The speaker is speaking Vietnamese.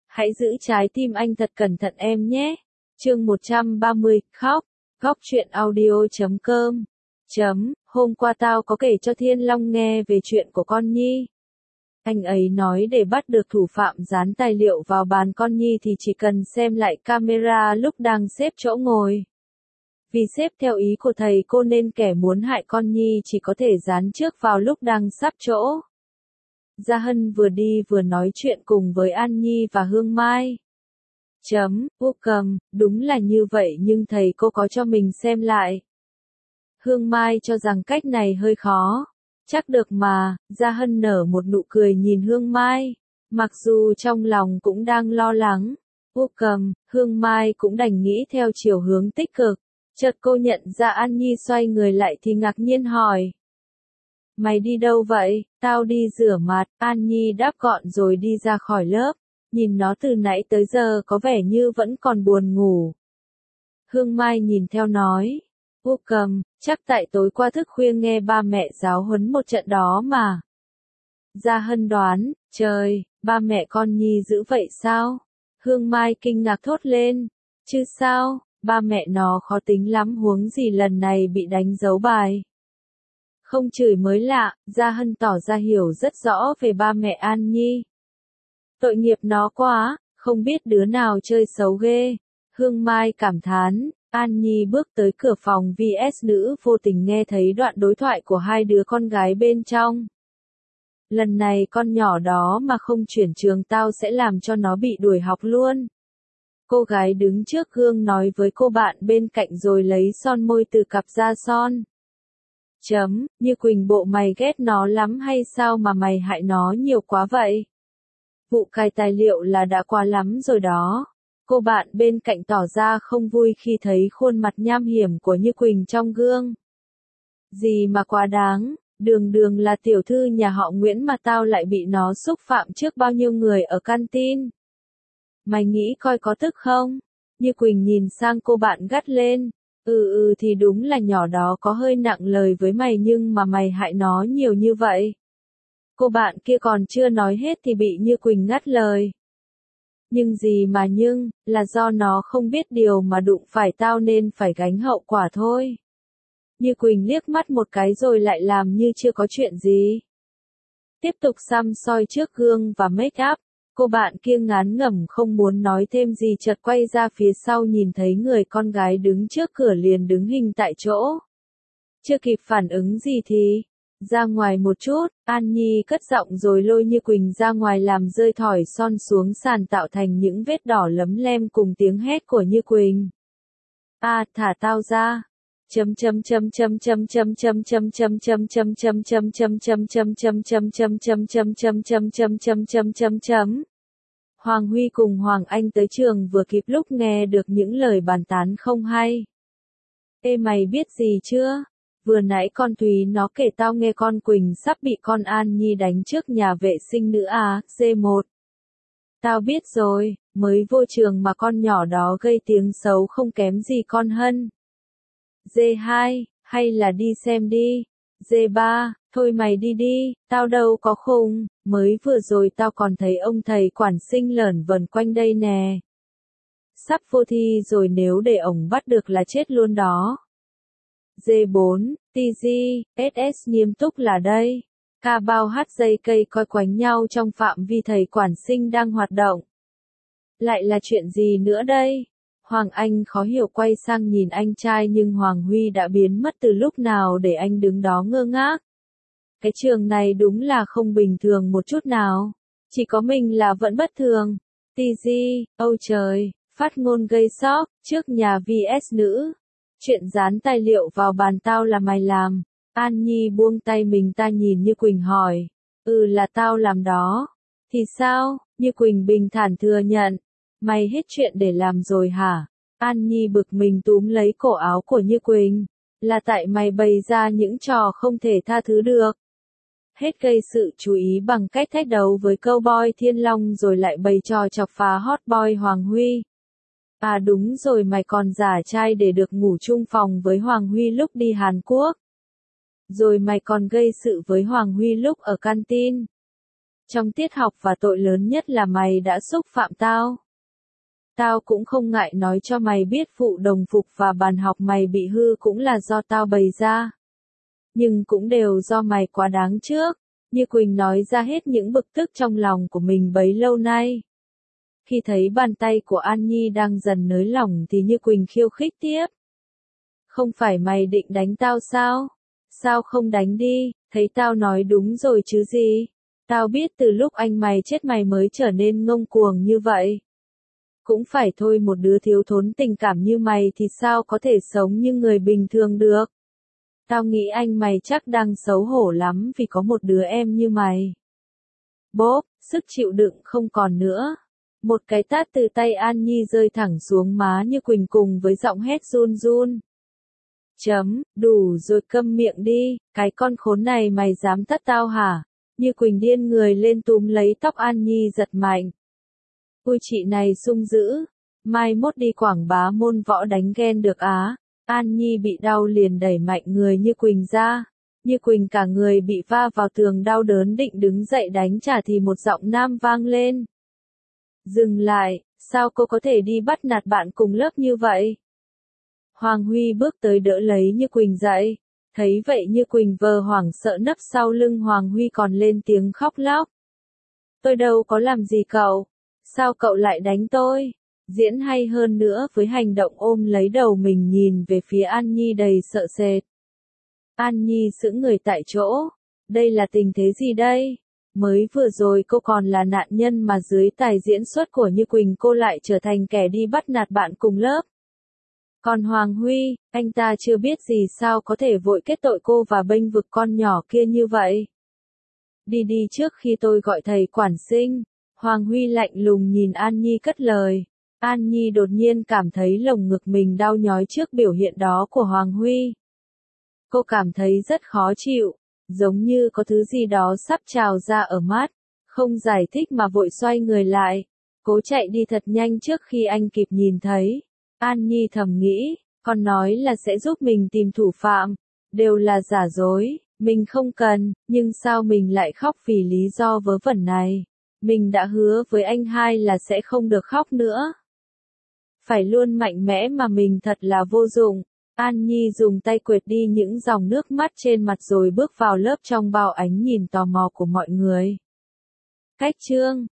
Hãy giữ trái tim anh thật cẩn thận em nhé. Chương 130, khóc. Góc truyện audio.com. Hôm qua tao có kể cho Thiên Long nghe về chuyện của con Nhi. Anh ấy nói để bắt được thủ phạm dán tài liệu vào bàn con Nhi thì chỉ cần xem lại camera lúc đang xếp chỗ ngồi. Vì xếp theo ý của thầy cô nên kẻ muốn hại con Nhi chỉ có thể dán trước vào lúc đang sắp chỗ. Gia Hân vừa đi vừa nói chuyện cùng với An Nhi và Hương Mai. Đúng là như vậy nhưng thầy cô có cho mình xem lại. Hương Mai cho rằng cách này hơi khó. Chắc được mà, Gia Hân nở một nụ cười nhìn Hương Mai. Mặc dù trong lòng cũng đang lo lắng. Hương Mai cũng đành nghĩ theo chiều hướng tích cực. Chợt cô nhận ra An Nhi xoay người lại thì ngạc nhiên hỏi. Mày đi đâu vậy? Tao đi rửa mặt, An Nhi đáp gọn rồi đi ra khỏi lớp. Nhìn nó từ nãy tới giờ có vẻ như vẫn còn buồn ngủ. Hương Mai nhìn theo nói. Chắc tại tối qua thức khuya nghe ba mẹ giáo huấn một trận đó mà. Gia Hân đoán, trời, ba mẹ con Nhi dữ vậy sao? Hương Mai kinh ngạc thốt lên. Chứ sao, ba mẹ nó khó tính lắm huống gì lần này bị đánh dấu bài. Không chửi mới lạ, Gia Hân tỏ ra hiểu rất rõ về ba mẹ An Nhi. Tội nghiệp nó quá, không biết đứa nào chơi xấu ghê. Hương Mai cảm thán, An Nhi bước tới cửa phòng VS nữ vô tình nghe thấy đoạn đối thoại của hai đứa con gái bên trong. Lần này con nhỏ đó mà không chuyển trường tao sẽ làm cho nó bị đuổi học luôn. Cô gái đứng trước gương nói với cô bạn bên cạnh rồi lấy son môi từ cặp ra son. Như Quỳnh bộ mày ghét nó lắm hay sao mà mày hại nó nhiều quá vậy? Vụ cài tài liệu là đã quá lắm rồi đó. Cô bạn bên cạnh tỏ ra không vui khi thấy khuôn mặt nham hiểm của Như Quỳnh trong gương. Gì mà quá đáng, đường là tiểu thư nhà họ Nguyễn mà tao lại bị nó xúc phạm trước bao nhiêu người ở canteen. Mày nghĩ coi có tức không? Như Quỳnh nhìn sang cô bạn gắt lên. Thì đúng là nhỏ đó có hơi nặng lời với mày nhưng mà mày hại nó nhiều như vậy. Cô bạn kia còn chưa nói hết thì bị Như Quỳnh ngắt lời. Nhưng gì mà nhưng, là do nó không biết điều mà đụng phải tao nên phải gánh hậu quả thôi. Như Quỳnh liếc mắt một cái rồi lại làm như chưa có chuyện gì. Tiếp tục xăm soi trước gương và make up. Cô bạn kia ngán ngẩm không muốn nói thêm gì chợt quay ra phía sau nhìn thấy người con gái đứng trước cửa liền đứng hình tại chỗ. Chưa kịp phản ứng gì thì, ra ngoài một chút, An Nhi cất giọng rồi lôi Như Quỳnh ra ngoài làm rơi thỏi son xuống sàn tạo thành những vết đỏ lấm lem cùng tiếng hét của Như Quỳnh. Thả tao ra. Hoàng Huy cùng Hoàng Anh tới trường vừa kịp lúc nghe được những lời bàn tán không hay. Ê mày biết gì chưa? Vừa nãy con Thúy nó kể tao nghe con Quỳnh sắp bị con An Nhi đánh trước nhà vệ sinh nữ C1. Tao biết rồi, mới vô trường mà con nhỏ đó gây tiếng xấu không kém gì con Hân. D2, hay là đi xem đi. D3, thôi mày đi đi, tao đâu có khùng, mới vừa rồi tao còn thấy ông thầy quản sinh lởn vởn quanh đây nè. Sắp vô thi rồi nếu để ổng bắt được là chết luôn đó. D4, TG, SS nghiêm túc là đây. Ca bao hát dây cây coi quánh nhau trong phạm vi thầy quản sinh đang hoạt động. Lại là chuyện gì nữa đây? Hoàng Anh khó hiểu quay sang nhìn anh trai nhưng Hoàng Huy đã biến mất từ lúc nào để anh đứng đó ngơ ngác. Cái trường này đúng là không bình thường một chút nào. Chỉ có mình là vẫn bất thường. TG, ôi trời, phát ngôn gây sốc, trước nhà VS nữ. Chuyện dán tài liệu vào bàn tao là mày làm. An Nhi buông tay mình ta nhìn Như Quỳnh hỏi. Là tao làm đó. Thì sao? Như Quỳnh bình thản thừa nhận. Mày hết chuyện để làm rồi hả? An Nhi bực mình túm lấy cổ áo của Như Quỳnh. Là tại mày bày ra những trò không thể tha thứ được. Hết gây sự chú ý bằng cách thách đấu với cowboy Thiên Long rồi lại bày trò chọc phá hot boy Hoàng Huy. Đúng rồi mày còn giả trai để được ngủ chung phòng với Hoàng Huy lúc đi Hàn Quốc. Rồi mày còn gây sự với Hoàng Huy lúc ở canteen. Trong tiết học và tội lớn nhất là mày đã xúc phạm tao. Tao cũng không ngại nói cho mày biết vụ đồng phục và bàn học mày bị hư cũng là do tao bày ra. Nhưng cũng đều do mày quá đáng trước. Như Quỳnh nói ra hết những bực tức trong lòng của mình bấy lâu nay. Khi thấy bàn tay của An Nhi đang dần nới lỏng thì Như Quỳnh khiêu khích tiếp. Không phải mày định đánh tao sao? Sao không đánh đi, thấy tao nói đúng rồi chứ gì? Tao biết từ lúc anh mày chết mày mới trở nên ngông cuồng như vậy. Cũng phải thôi, một đứa thiếu thốn tình cảm như mày thì sao có thể sống như người bình thường được. Tao nghĩ anh mày chắc đang xấu hổ lắm vì có một đứa em như mày. Bốp, sức chịu đựng không còn nữa. Một cái tát từ tay An Nhi rơi thẳng xuống má Như Quỳnh cùng với giọng hét run run. Đủ rồi, câm miệng đi, cái con khốn này mày dám tát tao hả? Như Quỳnh điên người lên túm lấy tóc An Nhi giật mạnh. Ui chị này sung dữ, mai mốt đi quảng bá môn võ đánh ghen được á. An Nhi bị đau liền đẩy mạnh người Như Quỳnh ra. Như Quỳnh cả người bị va vào tường đau đớn định đứng dậy đánh trả thì một giọng nam vang lên. Dừng lại, sao cô có thể đi bắt nạt bạn cùng lớp như vậy? Hoàng Huy bước tới đỡ lấy Như Quỳnh dậy. Thấy vậy Như Quỳnh vờ hoảng sợ nấp sau lưng Hoàng Huy còn lên tiếng khóc lóc. Tôi đâu có làm gì cậu, sao cậu lại đánh tôi? Diễn hay hơn nữa với hành động ôm lấy đầu mình nhìn về phía An Nhi đầy sợ sệt. An Nhi sững người tại chỗ. Đây là tình thế gì đây? Mới vừa rồi cô còn là nạn nhân mà dưới tài diễn xuất của Như Quỳnh cô lại trở thành kẻ đi bắt nạt bạn cùng lớp. Còn Hoàng Huy, anh ta chưa biết gì sao có thể vội kết tội cô và bênh vực con nhỏ kia như vậy. Đi trước khi tôi gọi thầy quản sinh. Hoàng Huy lạnh lùng nhìn An Nhi cất lời. An Nhi đột nhiên cảm thấy lồng ngực mình đau nhói trước biểu hiện đó của Hoàng Huy. Cô cảm thấy rất khó chịu, giống như có thứ gì đó sắp trào ra ở mắt, không giải thích mà vội xoay người lại, cố chạy đi thật nhanh trước khi anh kịp nhìn thấy. An Nhi thầm nghĩ, con nói là sẽ giúp mình tìm thủ phạm, đều là giả dối, mình không cần, nhưng sao mình lại khóc vì lý do vớ vẩn này? Mình đã hứa với anh hai là sẽ không được khóc nữa. Phải luôn mạnh mẽ mà mình thật là vô dụng. An Nhi dùng tay quệt đi những dòng nước mắt trên mặt rồi bước vào lớp trong bao ánh nhìn tò mò của mọi người. Cách chương